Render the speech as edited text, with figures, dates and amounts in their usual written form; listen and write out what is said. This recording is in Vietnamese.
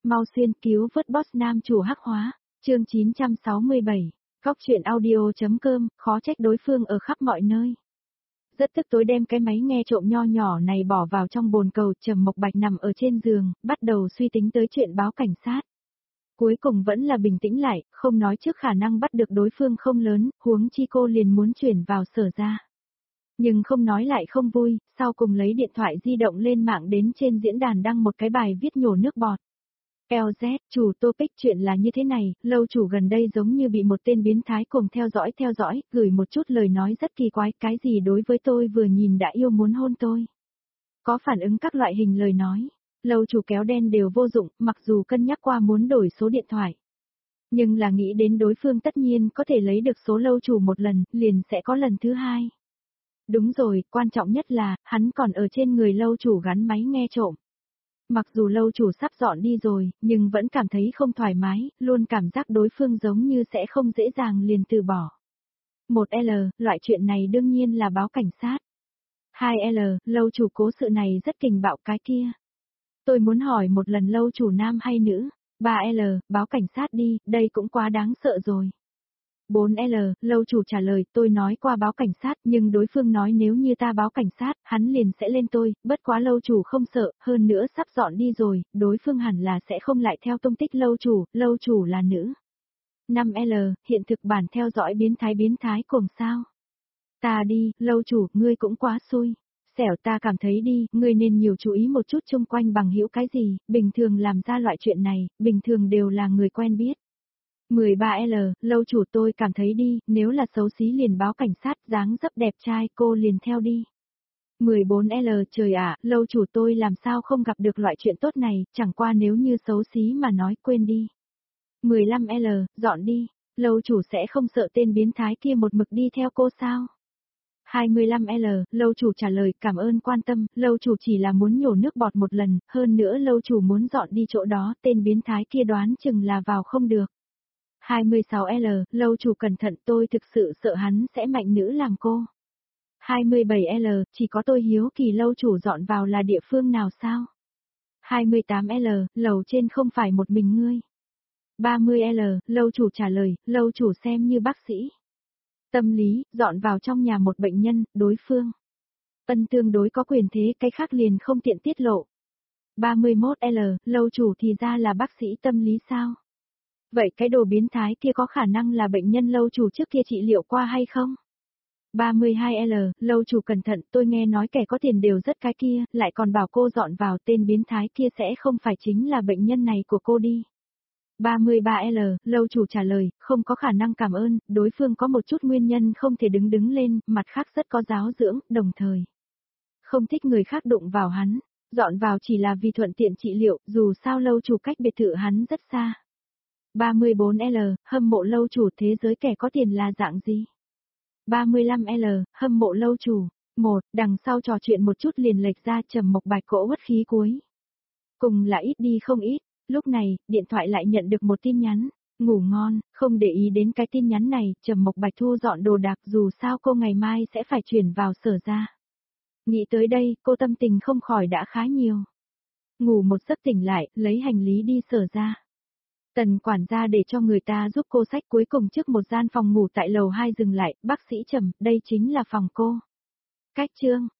Mau xuyên cứu vớt boss nam chủ hắc hóa, chương 967, góc truyện audio.com, khó trách đối phương ở khắp mọi nơi. Rất tức tối đem cái máy nghe trộm nho nhỏ này bỏ vào trong bồn cầu. Trầm Mộc Bạch nằm ở trên giường, bắt đầu suy tính tới chuyện báo cảnh sát. Cuối cùng vẫn là bình tĩnh lại, không nói trước khả năng bắt được đối phương không lớn, huống chi cô liền muốn chuyển vào Sở ra. Nhưng không nói lại không vui, sau cùng lấy điện thoại di động lên mạng đến trên diễn đàn đăng một cái bài viết nhổ nước bọt. LZ, chủ topic chuyện là như thế này, lâu chủ gần đây giống như bị một tên biến thái cùng theo dõi, gửi một chút lời nói rất kỳ quái, cái gì đối với tôi vừa nhìn đã yêu muốn hôn tôi. Có phản ứng các loại hình lời nói, lâu chủ kéo đen đều vô dụng, mặc dù cân nhắc qua muốn đổi số điện thoại. Nhưng là nghĩ đến đối phương tất nhiên có thể lấy được số lâu chủ một lần, liền sẽ có lần thứ hai. Đúng rồi, quan trọng nhất là, hắn còn ở trên người lâu chủ gắn máy nghe trộm. Mặc dù lâu chủ sắp dọn đi rồi, nhưng vẫn cảm thấy không thoải mái, luôn cảm giác đối phương giống như sẽ không dễ dàng liền từ bỏ. 1L, loại chuyện này đương nhiên là báo cảnh sát. 2L, lâu chủ cố sự này rất kình bạo cái kia. Tôi muốn hỏi một lần lâu chủ nam hay nữ. 3L, báo cảnh sát đi, đây cũng quá đáng sợ rồi. 4L, lâu chủ trả lời, tôi nói qua báo cảnh sát, nhưng đối phương nói nếu như ta báo cảnh sát, hắn liền sẽ lên tôi, bất quá lâu chủ không sợ, hơn nữa sắp dọn đi rồi, đối phương hẳn là sẽ không lại theo tung tích lâu chủ là nữ. 5L, hiện thực bản theo dõi biến thái cùng sao? Ta đi, lâu chủ, ngươi cũng quá xui. Xẻo ta cảm thấy đi, ngươi nên nhiều chú ý một chút chung quanh bằng hữu cái gì, bình thường làm ra loại chuyện này, bình thường đều là người quen biết. 13L, lâu chủ tôi cảm thấy đi, nếu là xấu xí liền báo cảnh sát, dáng dấp đẹp trai cô liền theo đi. 14L, trời ạ, lâu chủ tôi làm sao không gặp được loại chuyện tốt này, chẳng qua nếu như xấu xí mà nói quên đi. 15L, dọn đi, lâu chủ sẽ không sợ tên biến thái kia một mực đi theo cô sao? 25L, lâu chủ trả lời cảm ơn quan tâm, lâu chủ chỉ là muốn nhổ nước bọt một lần, hơn nữa lâu chủ muốn dọn đi chỗ đó, tên biến thái kia đoán chừng là vào không được. 26L, lâu chủ cẩn thận tôi thực sự sợ hắn sẽ mạnh nữ làm cô. 27L, chỉ có tôi hiếu kỳ lâu chủ dọn vào là địa phương nào sao? 28L, lầu trên không phải một mình ngươi. 30L, lâu chủ trả lời, lâu chủ xem như bác sĩ. Tâm lý, dọn vào trong nhà một bệnh nhân, đối phương. Tương đối có quyền thế, cái khác liền không tiện tiết lộ. 31L, lâu chủ thì ra là bác sĩ tâm lý sao? Vậy cái đồ biến thái kia có khả năng là bệnh nhân lâu chủ trước kia trị liệu qua hay không? 32L, lâu chủ cẩn thận, tôi nghe nói kẻ có tiền đều rất cái kia, lại còn bảo cô dọn vào tên biến thái kia sẽ không phải chính là bệnh nhân này của cô đi. 33L, lâu chủ trả lời, không có khả năng cảm ơn, đối phương có một chút nguyên nhân không thể đứng lên, mặt khác rất có giáo dưỡng, đồng thời. Không thích người khác đụng vào hắn, dọn vào chỉ là vì thuận tiện trị liệu, dù sao lâu chủ cách biệt thự hắn rất xa. 34L, hâm mộ lâu chủ thế giới kẻ có tiền là dạng gì? 35L, hâm mộ lâu chủ. Đằng sau trò chuyện một chút liền lệch ra Trầm Mộc Bạch cỗ uất khí cuối. Cùng là ít đi không ít, lúc này, điện thoại lại nhận được một tin nhắn. Ngủ ngon, không để ý đến cái tin nhắn này, Trầm Mộc Bạch thu dọn đồ đạc dù sao cô ngày mai sẽ phải chuyển vào Sở ra. Nghĩ tới đây, cô tâm tình không khỏi đã khá nhiều. Ngủ một giấc tỉnh lại, lấy hành lý đi Sở ra. Tần quản gia để cho người ta giúp cô xách cuối cùng trước một gian phòng ngủ tại lầu 2 dừng lại, bác sĩ Trầm, đây chính là phòng cô. Cách chương.